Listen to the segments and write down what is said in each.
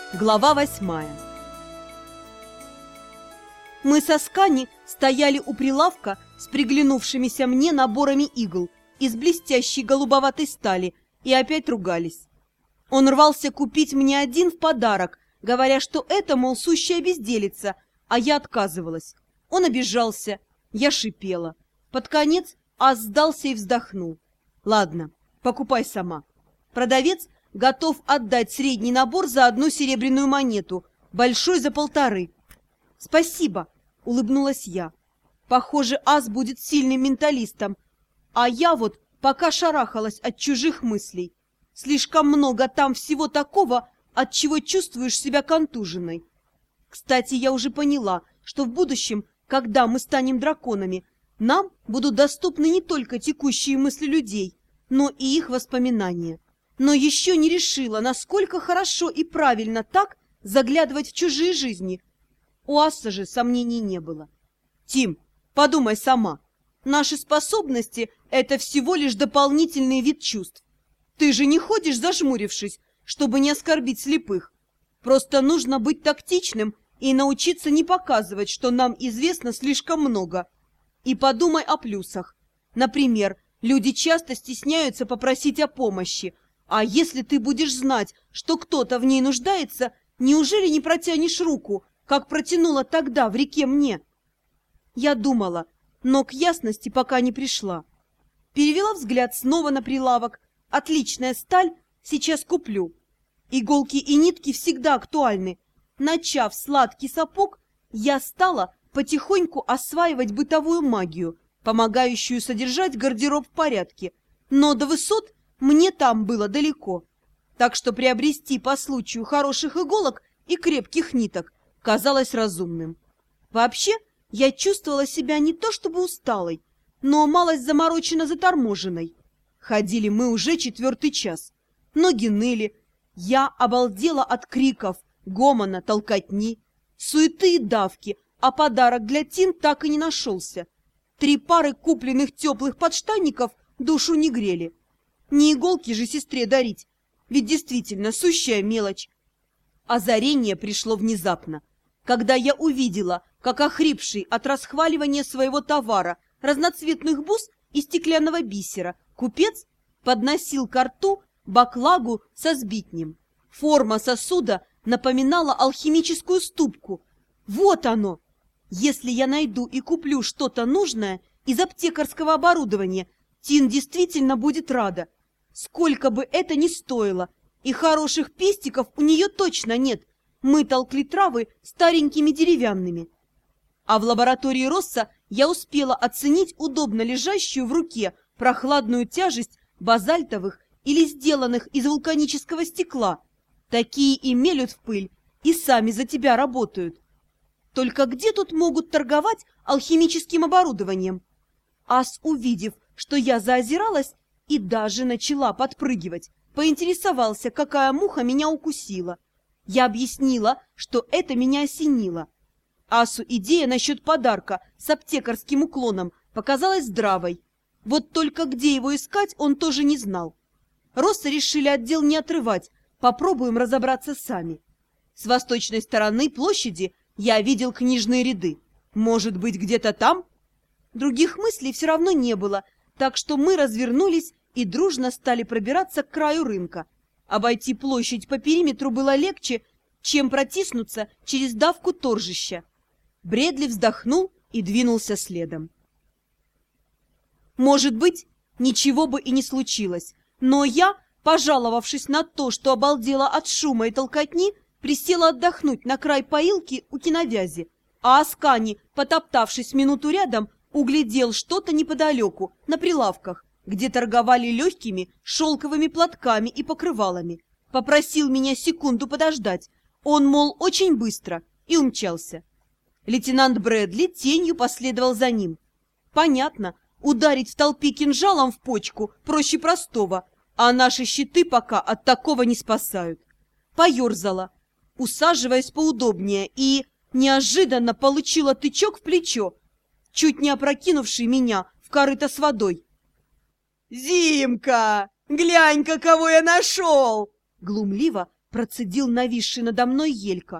Глава 8. Мы со Скани стояли у прилавка с приглянувшимися мне наборами игл из блестящей голубоватой стали и опять ругались. Он рвался купить мне один в подарок, говоря, что это, мол, сущая безделица, а я отказывалась. Он обижался, я шипела. Под конец ас сдался и вздохнул. Ладно, покупай сама. Продавец готов отдать средний набор за 1 серебряную монету, большой за 1,5. Спасибо, улыбнулась я. Похоже, ас будет сильным менталистом, а я вот пока шарахалась от чужих мыслей. Слишком много там всего такого, от чего чувствуешь себя контуженной. Кстати, я уже поняла, что в будущем, когда мы станем драконами, нам будут доступны не только текущие мысли людей, но и их воспоминания. Но еще не решила, насколько хорошо и правильно так заглядывать в чужие жизни. У аса же сомнений не было. Тим, подумай сама. Наши способности – это всего лишь дополнительный вид чувств. Ты же не ходишь зажмурившись, чтобы не оскорбить слепых. Просто нужно быть тактичным и научиться не показывать, что нам известно слишком много. И подумай о плюсах. Например, люди часто стесняются попросить о помощи. А если ты будешь знать, что кто-то в ней нуждается, неужели не протянешь руку, как протянула тогда в реке мне? Я думала, но к ясности пока не пришла. Перевела взгляд снова на прилавок. Отличная сталь, сейчас куплю. Иголки и нитки всегда актуальны. Начав сладкий сапог, я стала потихоньку осваивать бытовую магию, помогающую содержать гардероб в порядке. Но до высот мне там было далеко. Так что приобрести по случаю хороших иголок и крепких ниток казалось разумным. Вообще, я чувствовала себя не то чтобы усталой, но малость замороченно заторможенной. Ходили мы уже 4-й час. Ноги ныли. Я обалдела от криков, гомона, толкотни, суеты и давки, а подарок для Тин так и не нашелся. 3 пары купленных теплых подштанников душу не грели. Не иголки же сестре дарить, ведь действительно сущая мелочь. Озарение пришло внезапно, когда я увидела, как охрипший от расхваливания своего товара, разноцветных бус и стеклянного бисера, купец подносил ко рту баклагу со сбитнем. Форма сосуда напоминала алхимическую ступку. Вот оно! Если я найду и куплю что-то нужное из аптекарского оборудования, Тин действительно будет рада. Сколько бы это ни стоило, и хороших пестиков у нее точно нет. Мы толкли травы старенькими деревянными. А в лаборатории Росса я успела оценить удобно лежащую в руке прохладную тяжесть базальтовых или сделанных из вулканического стекла. Такие и мелют в пыль, и сами за тебя работают. Только где тут могут торговать алхимическим оборудованием? Ас, увидев, что я заозиралась и даже начала подпрыгивать, поинтересовался, какая муха меня укусила. Я объяснила, что это меня осенило. Асу идея насчет подарка с аптекарским уклоном показалась здравой. Вот только где его искать, он тоже не знал. Росса решили отдел не отрывать, попробуем разобраться сами. С восточной стороны площади я видел книжные ряды. Может быть, где-то там? Других мыслей все равно не было, так что мы развернулись и дружно стали пробираться к краю рынка. Обойти площадь по периметру было легче, чем протиснуться через давку торжища. Бредли вздохнул и двинулся следом. Может быть, ничего бы и не случилось, но я, пожаловавшись на то, что обалдела от шума и толкотни, присела отдохнуть на край поилки у киновязи, а Аскани, потоптавшись минуту рядом, углядел что-то неподалеку, на прилавках, где торговали легкими шелковыми платками и покрывалами. Попросил меня секунду подождать. Он, мол, очень быстро, и умчался. Лейтенант Брэдли тенью последовал за ним. Понятно, ударить в толпе кинжалом в почку проще простого, а наши щиты пока от такого не спасают. Поерзала, усаживаясь поудобнее, и неожиданно получила тычок в плечо, чуть не опрокинувший меня в корыто с водой. «Зимка, глянь-ка, кого я нашел!» Глумливо процедил нависший надо мной Елька.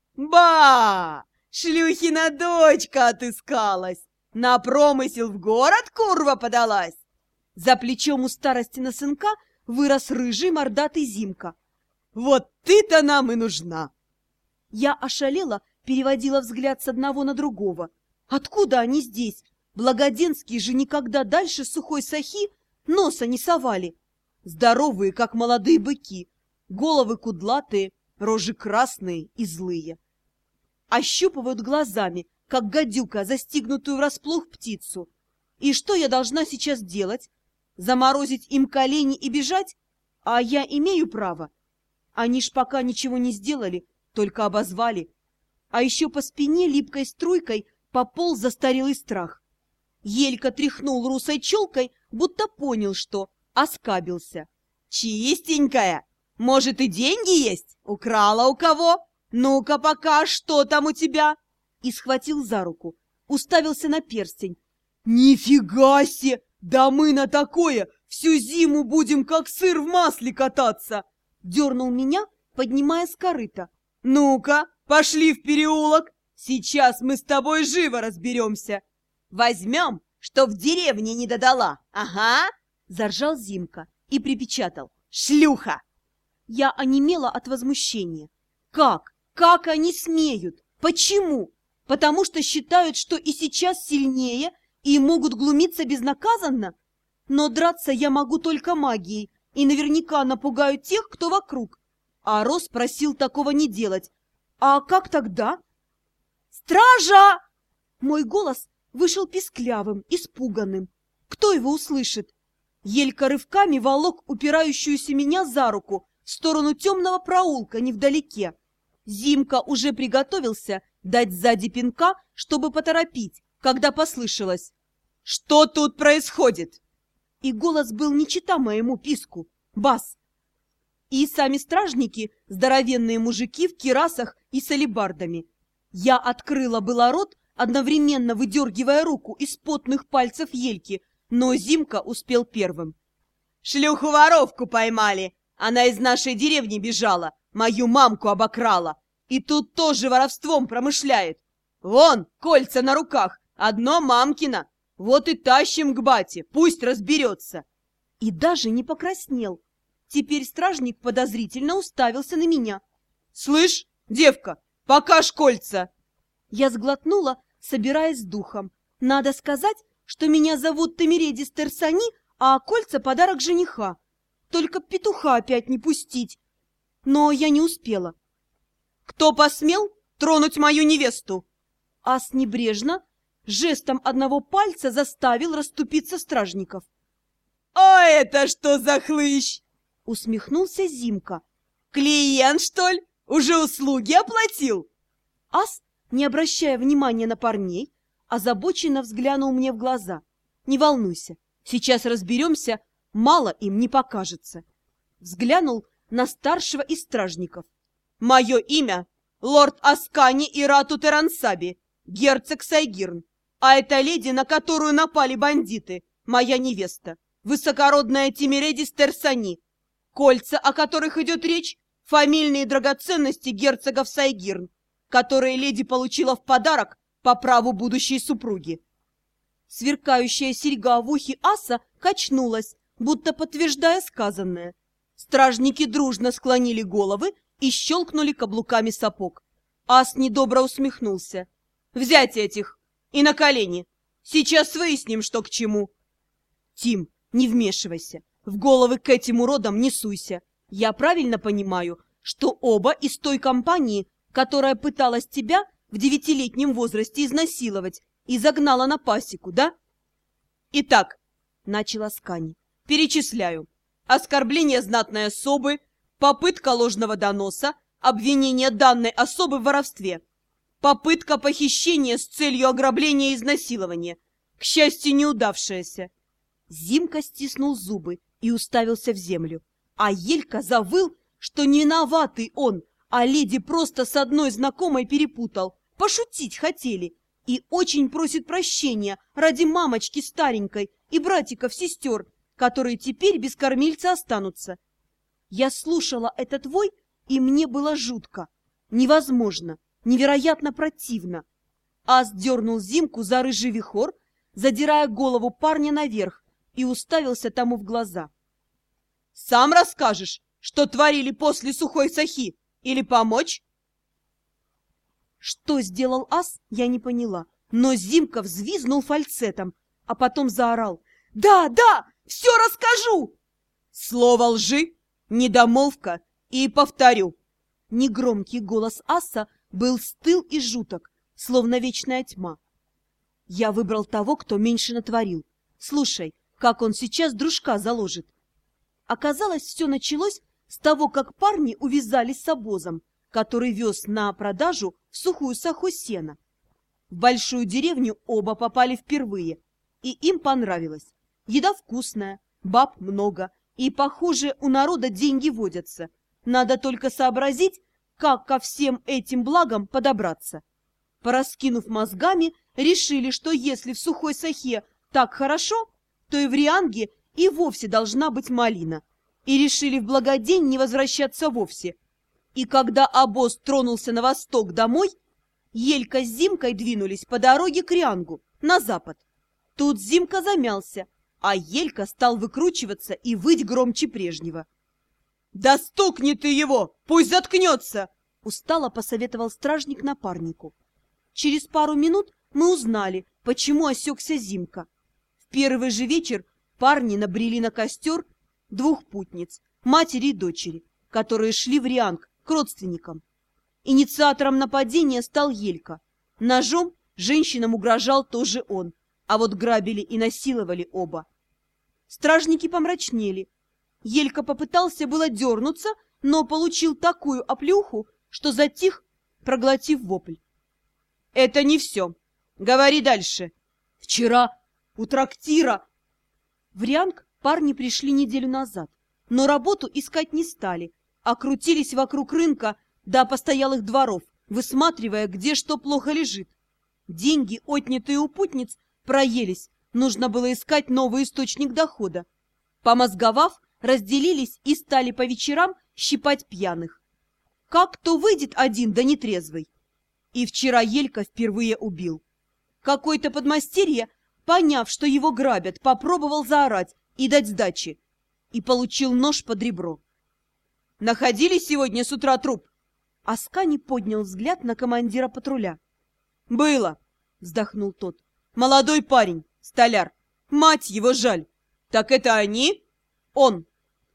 Ба! Шлюхина дочка отыскалась! На промысел в город курва подалась! За плечом у старостина сынка вырос рыжий мордатый Зимка. Вот ты-то нам и нужна! Я ошалела, переводила взгляд с одного на другого. Откуда они здесь? Благоденские же никогда дальше сухой сахи носа не совали. Здоровые, как молодые быки, головы кудлатые, рожи красные и злые. Ощупывают глазами, как гадюка, застигнутую врасплох птицу. И что я должна сейчас делать? Заморозить им колени и бежать? А я имею право. Они ж пока ничего не сделали, только обозвали. А еще по спине липкой струйкой пополз застарелый страх. Елька тряхнул русой челкой, будто понял, что оскабился. Чистенькая! Может, и деньги есть? Украла у кого? Ну-ка пока, что там у тебя? И схватил за руку, уставился на перстень. Нифига себе! Да мы на такое всю зиму будем как сыр в масле кататься! Дернул меня, поднимая с корыта. Ну-ка, пошли в переулок! Сейчас мы с тобой живо разберемся! Возьмем, что в деревне не додала, ага! Заржал Зимка и припечатал. Шлюха! Я онемела от возмущения. Как? Как они смеют? Почему? Потому что считают, что и сейчас сильнее и могут глумиться безнаказанно? Но драться я могу только магией и наверняка напугаю тех, кто вокруг. А Рос просил такого не делать. А как тогда? «Стража!» Мой голос вышел писклявым, испуганным. Кто его услышит? Елька рывками волок упирающуюся меня за руку в сторону темного проулка невдалеке. Зимка уже приготовился дать сзади пинка, чтобы поторопить, когда послышалось: «Что тут происходит?» И голос был не чета моему писку, бас. И сами стражники, здоровенные мужики в кирасах и с алебардами. Я открыла было рот, одновременно выдергивая руку из потных пальцев Ельки, но Зимка успел первым. «Шлюху-воровку поймали! Она из нашей деревни бежала, мою мамку обокрала, и тут тоже воровством промышляет. Вон, кольца на руках, одно мамкино, вот и тащим к бате, пусть разберется!» И даже не покраснел. Теперь стражник подозрительно уставился на меня. «Слышь, девка, покажь кольца!» Я сглотнула, собираясь с духом. Надо сказать, что меня зовут Тамиредис Терсани, а кольца — подарок жениха. Только петуха опять не пустить. Но я не успела. «Кто посмел тронуть мою невесту?» Ас небрежно, жестом одного пальца заставил расступиться стражников. «А это что за хлыщ?» — усмехнулся Зимка. «Клиент, что ли? Уже услуги оплатил?» Ас, не обращая внимания на парней, озабоченно взглянул мне в глаза. «Не волнуйся, сейчас разберемся, мало им не покажется». Взглянул на старшего из стражников. «Мое имя — лорд Аскани Ирату Терансаби, герцог Сайгирн, а это леди, на которую напали бандиты, моя невеста, высокородная Тимиредис Терсани. Кольца, о которых идет речь, фамильные драгоценности герцогов Сайгирн, которые леди получила в подарок по праву будущей супруги». Сверкающая серьга в ухе аса качнулась, будто подтверждая сказанное. Стражники дружно склонили головы и щелкнули каблуками сапог. Ас недобро усмехнулся. «Взять этих! И на колени! Сейчас выясним, что к чему!» «Тим, не вмешивайся, в головы к этим уродам не суйся. Я правильно понимаю, что оба из той компании, которая пыталась тебя в 9-летнем возрасте изнасиловать и загнала на пасеку, да?» «Итак, — начал Аскани, — перечисляю. Оскорбление знатной особы, попытка ложного доноса, обвинение данной особы в воровстве, попытка похищения с целью ограбления и изнасилования, к счастью, неудавшаяся». Зимка стиснул зубы и уставился в землю, а Елька завыл, что не виноватый он, а леди просто с одной знакомой перепутал, пошутить хотели, и очень просит прощения ради мамочки старенькой и братиков-сестер, которые теперь без кормильца останутся. Я слушала этот вой и мне было жутко, невозможно, невероятно противно. Ас дернул Зимку за рыжий вихор, задирая голову парня наверх, и уставился тому в глаза. «Сам расскажешь, что творили после сухой сахи, или помочь?» Что сделал Ас, я не поняла, но Зимка взвизнул фальцетом, а потом заорал. «Да, да, все расскажу!» «Слово лжи, недомолвка, и повторю». Негромкий голос Аса был стыл и жуток, словно вечная тьма. Я выбрал того, кто меньше натворил. Слушай, как он сейчас дружка заложит. Оказалось, все началось с того, как парни увязались с обозом, который вез на продажу в сухую саху сена. В большую деревню оба попали впервые, и им понравилось. Еда вкусная, баб много, и, похоже, у народа деньги водятся. Надо только сообразить, как ко всем этим благам подобраться. Пораскинув мозгами, решили, что если в сухой сахе так хорошо, то и в Рианге и вовсе должна быть малина. И решили в благодень не возвращаться вовсе. И когда обоз тронулся на восток домой, Елька с Зимкой двинулись по дороге к Риангу, на запад. Тут Зимка замялся, а Елька стал выкручиваться и выть громче прежнего. «Да стукни ты его! Пусть заткнется!» — устало посоветовал стражник напарнику. Через пару минут мы узнали, почему осекся Зимка. В первый же вечер парни набрели на костер двух путниц, матери и дочери, которые шли в Рианг к родственникам. Инициатором нападения стал Елька. Ножом женщинам угрожал тоже он, а вот грабили и насиловали оба. Стражники помрачнели. Елька попытался было дернуться, но получил такую оплеуху, что затих, проглотив вопль. «Это не все. Говори дальше». «Вчера у трактира...» В Рианг парни пришли неделю назад, но работу искать не стали, а крутились вокруг рынка до постоялых дворов, высматривая, где что плохо лежит. Деньги, отнятые у путниц, проелись, нужно было искать новый источник дохода. Помозговав, разделились и стали по вечерам щипать пьяных. Как кто выйдет один да нетрезвый. И вчера Елька впервые убил. Какой-то подмастерье, поняв, что его грабят, попробовал заорать и дать сдачи. И получил нож под ребро. «Находили сегодня с утра труп?» Аскани поднял взгляд на командира патруля. «Было», — вздохнул тот. «Молодой парень, столяр. Мать его жаль. Так это они?» «Он».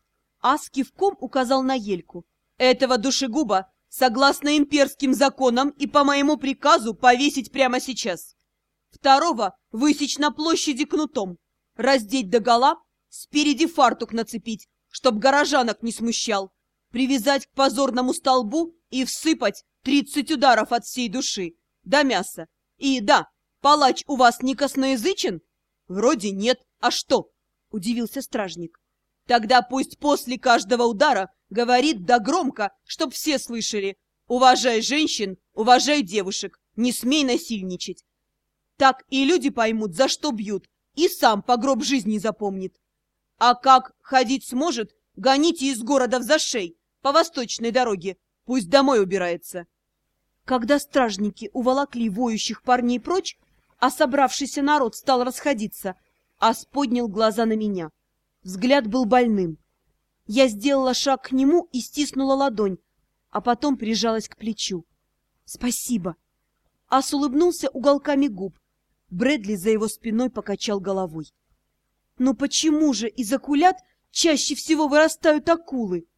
Ас кивком указал на Ельку. «Этого душегуба, согласно имперским законам и по моему приказу, повесить прямо сейчас. Второго высечь на площади кнутом, раздеть догола, спереди фартук нацепить, чтоб горожанок не смущал, привязать к позорному столбу и всыпать 30 ударов от всей души, до мяса. И да, палач у вас не косноязычен?» «Вроде нет. А что?» — удивился стражник. «Тогда пусть после каждого удара говорит да громко, чтоб все слышали. Уважай женщин, уважай девушек, не смей насильничать. Так и люди поймут, за что бьют, и сам по гроб жизни запомнит. А как ходить сможет, гоните из города в зашей, по восточной дороге, пусть домой убирается». Когда стражники уволокли воющих парней прочь, а собравшийся народ стал расходиться, Ас поднял глаза на меня. Взгляд был больным. Я сделала шаг к нему и стиснула ладонь, а потом прижалась к плечу. «Спасибо!» Ас улыбнулся уголками губ. Брэдли за его спиной покачал головой. «Но почему же из акулят чаще всего вырастают акулы?»